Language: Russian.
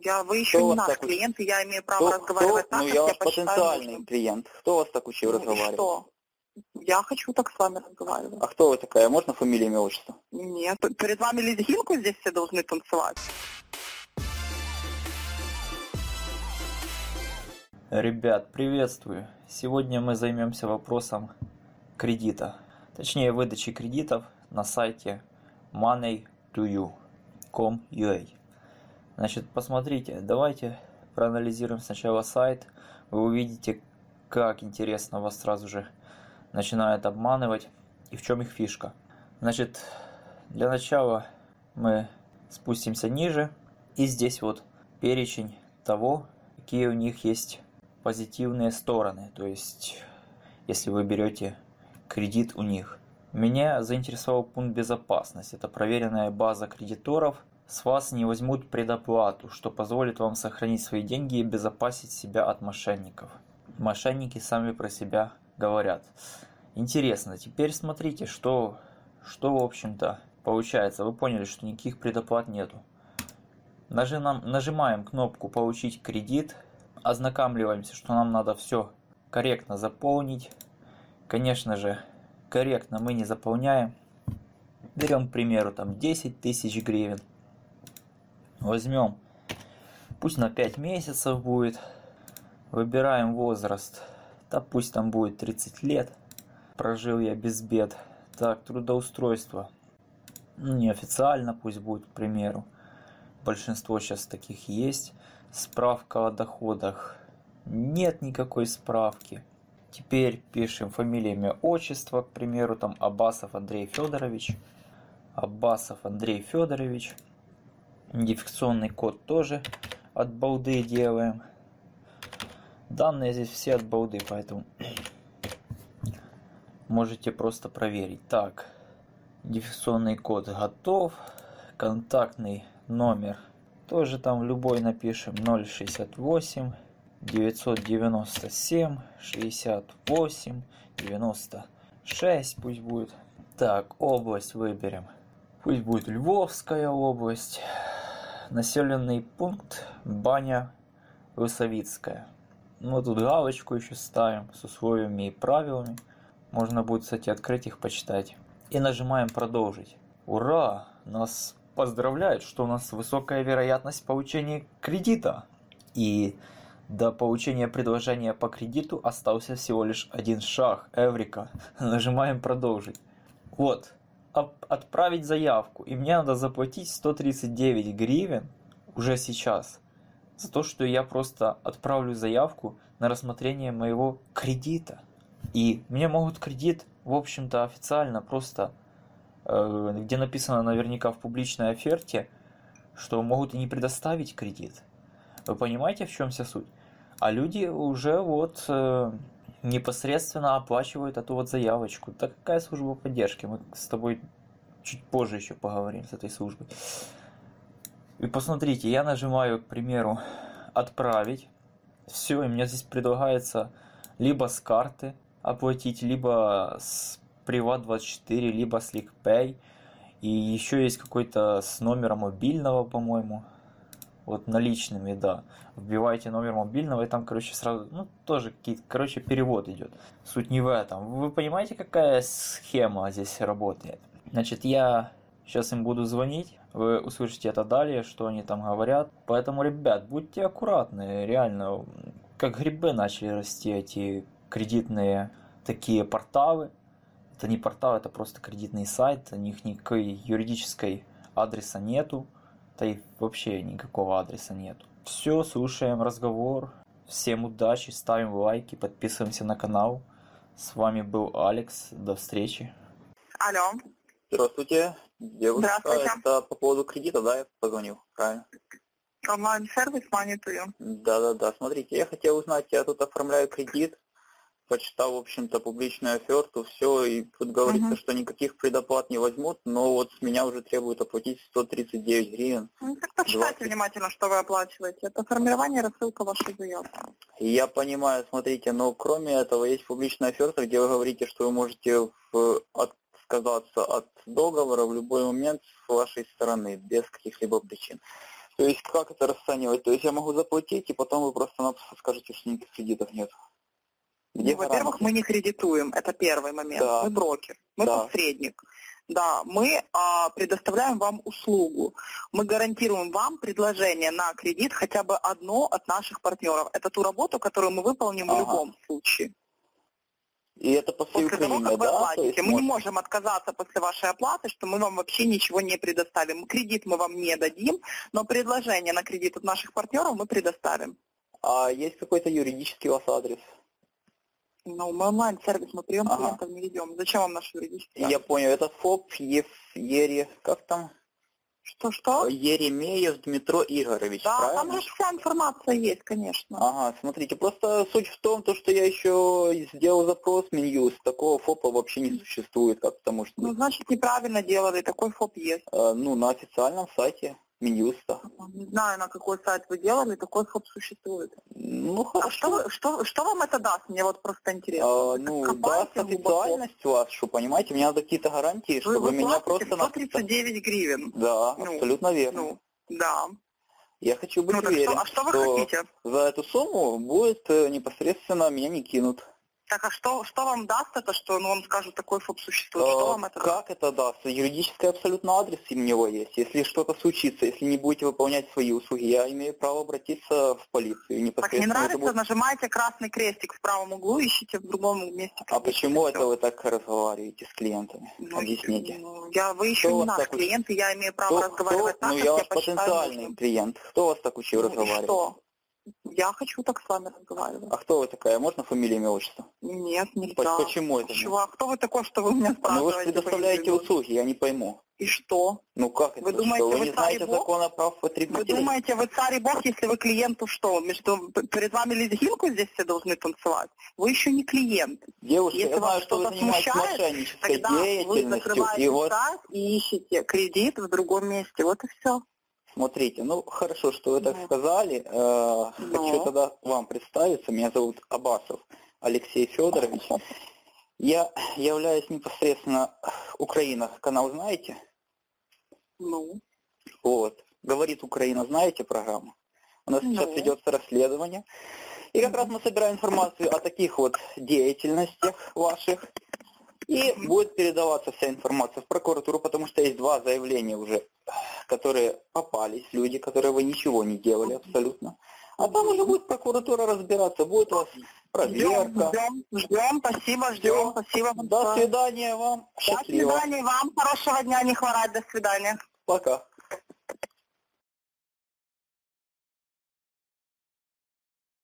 Вы еще не наш клиент, и я имею право разговаривать так, как я ваш посчитаю потенциальный нужным. клиент. Кто вас так учил разговаривать? Что? Я хочу так с вами разговаривать. А кто вы такая? Можно фамилия, имя, отчество? Нет, перед вами лезгинку здесь все должны танцевать. Ребят, приветствую! Сегодня мы займемся вопросом кредита, точнее выдачи кредитов на сайте money2you.com.ua. Значит, посмотрите, давайте проанализируем сначала сайт. Вы увидите, как интересно вас сразу же начинают обманывать и в чем их фишка. Значит, для начала мы спустимся ниже, и здесь вот перечень того, какие у них есть позитивные стороны, то есть если вы берете кредит у них. Меня заинтересовал пункт безопасности. Это проверенная база кредиторов. С вас не возьмут предоплату, что позволит вам сохранить свои деньги и обезопасить себя от мошенников. Мошенники сами про себя говорят. Интересно, теперь смотрите, что в общем-то получается. Вы поняли, что никаких предоплат нету. Нажимаем кнопку «Получить кредит». Ознакомливаемся, что нам надо все корректно заполнить. Конечно же, корректно мы не заполняем. Берем, к примеру, там 10 тысяч гривен. Возьмем, пусть на 5 месяцев будет. Выбираем возраст. Да пусть там будет 30 лет. Прожил я без бед. Так, трудоустройство. Неофициально пусть будет, к примеру. Большинство сейчас таких есть. Справка о доходах. Нет никакой справки. Теперь пишем фамилия, имя, отчество, к примеру, там Аббасов Андрей Федорович. Аббасов Андрей Федорович. Идентификационный код тоже от балды делаем. Данные здесь все от балды, поэтому можете просто проверить. Так, идентификационный код готов. Контактный номер тоже там любой напишем. 068 997 68 96 пусть будет. Так, область выберем. Пусть будет Львовская область. Населенный пункт Баня Высовицкая. Ну тут галочку еще ставим с условиями и правилами. Можно будет, кстати, открыть их, почитать. И нажимаем продолжить. Ура! Нас поздравляют, что у нас высокая вероятность получения кредита. И до получения предложения по кредиту остался всего лишь один шаг. Эврика. Нажимаем продолжить. Вот. Отправить заявку. И мне надо заплатить 139 гривен уже сейчас. За то, что я просто отправлю заявку на рассмотрение моего кредита. И мне могут кредит, в общем-то, официально просто, где написано наверняка в публичной оферте, что могут и не предоставить кредит. Вы понимаете, в чем вся суть? А люди уже вот непосредственно оплачивают эту вот заявочку. Так какая служба поддержки? Мы с тобой чуть позже еще поговорим с этой службой. И посмотрите, я нажимаю, к примеру, «Отправить». Все, и мне здесь предлагается либо с карты оплатить, либо с Приват24, либо с LinkPay. И еще есть какой-то с номера мобильного, по-моему. Вот наличными, да. Вбивайте номер мобильного, и там, короче, сразу, ну, тоже какие-то, короче, перевод идет. Суть не в этом. Вы понимаете, какая схема здесь работает? Значит, я сейчас им буду звонить, вы услышите это далее, что они там говорят. Поэтому, ребят, будьте аккуратны, реально, как грибы начали расти эти кредитные такие порталы. Это не портал, это просто кредитный сайт, у них никакой юридической адреса нету, да и вообще никакого адреса нету. Все, слушаем разговор, всем удачи, ставим лайки, подписываемся на канал. С вами был Алекс, до встречи. Алло. Здравствуйте, девушка. Здравствуйте. Это по поводу кредита, да, я позвонил, правильно? Онлайн-сервис Money2You. Да, смотрите, я хотел узнать, я тут оформляю кредит, почитал, в общем-то, публичную оферту, все, и тут говорится, что никаких предоплат не возьмут, но вот с меня уже требуют оплатить 139 гривен. Ну, так почитайте внимательно, что вы оплачиваете. Это формирование и рассылка вашей заявки. Я понимаю, смотрите, но кроме этого есть публичная оферта, где вы говорите, что вы можете отказаться от договора в любой момент с вашей стороны, без каких-либо причин. То есть как это расценивать? То есть я могу заплатить, и потом вы просто-напросто скажете, что никаких кредитов нет. Где Во-первых, мы не кредитуем, это первый момент. Да. Мы брокер, мы посредник. Да, мы предоставляем вам услугу. Мы гарантируем вам предложение на кредит хотя бы одно от наших партнеров. Это ту работу, которую мы выполним в любом случае. И это по всей После того, Украине, как вы да? оплатите. Мы не можем отказаться после вашей оплаты, что мы вам вообще ничего не предоставим. Кредит мы вам не дадим, но предложение на кредит от наших партнеров мы предоставим. А есть какой-то юридический у вас адрес? Ну, мы онлайн-сервис, мы прием клиентов не ведем. Зачем вам наш юридический адрес? Я понял, это ФОП как там? Что? Еремеев Дмитро Игоревич, да, правильно? Там же вся информация есть, конечно. Ага, смотрите, просто суть в том, что я еще сделал запрос в Минюст, такого ФОПа вообще не существует, как потому что... Ну, значит, неправильно делали, такой ФОП есть. На официальном сайте Минюста. Не знаю, на какой сайт вы делали, такой ФОП существует. Ну, хорошо. А что вам это даст? Мне вот просто интересно. Даст официальность вашу, понимаете, мне надо какие-то гарантии, чтобы меня просто... 139 гривен. Да, абсолютно верно. Да. Я хочу быть уверен, что вы хотите? За эту сумму будет непосредственно меня не кинут. Так, а что вам даст это, что вам скажут, такой ФОП существует? Что вам это даст? Как это даст? Юридический абсолютно адрес у него есть. Если что-то случится, если не будете выполнять свои услуги, я имею право обратиться в полицию. Так, не нравится, нажимаете красный крестик в правом углу, ищите в другом месте. А почему это вы так разговариваете с клиентами? Объясните. Вы еще не наш клиент, и я имею право разговаривать так, как я ваш потенциальный клиент. Кто вас так учил разговаривать? Что? Я хочу так с вами разговаривать. А кто вы такая? Можно фамилия, имя, отчество? Нет, нельзя. Почему это? А кто вы такой, что вы меня спрашиваете? Ну вы же предоставляете услуги, я не пойму. И что? Ну как это? Вы думаете, вы не знаете закона прав потребителей? Вы думаете, вы царь и бог, если вы клиенту что? Перед вами лезгинку здесь все должны танцевать? Вы еще не клиент. Девушка, если я знаю, что вы занимаетесь мошеннической деятельностью. Вы закрываете сайт и ищете кредит в другом месте. Вот и все. Смотрите, хорошо, что вы так сказали. Хочу тогда вам представиться. Меня зовут Абасов Алексей Федорович. Я являюсь непосредственно Украина. Канал знаете? Вот. Говорит Украина, знаете программу? У нас сейчас ведется расследование. И как раз мы собираем информацию о таких вот деятельностях ваших. И будет передаваться вся информация в прокуратуру, потому что есть 2 заявления уже, которые попались, люди, которые вы ничего не делали абсолютно. А там уже будет прокуратура разбираться, будет у вас проверка. Ждем, спасибо. До свидания вам, счастливо. До свидания вам, хорошего дня, не хворать, до свидания. Пока.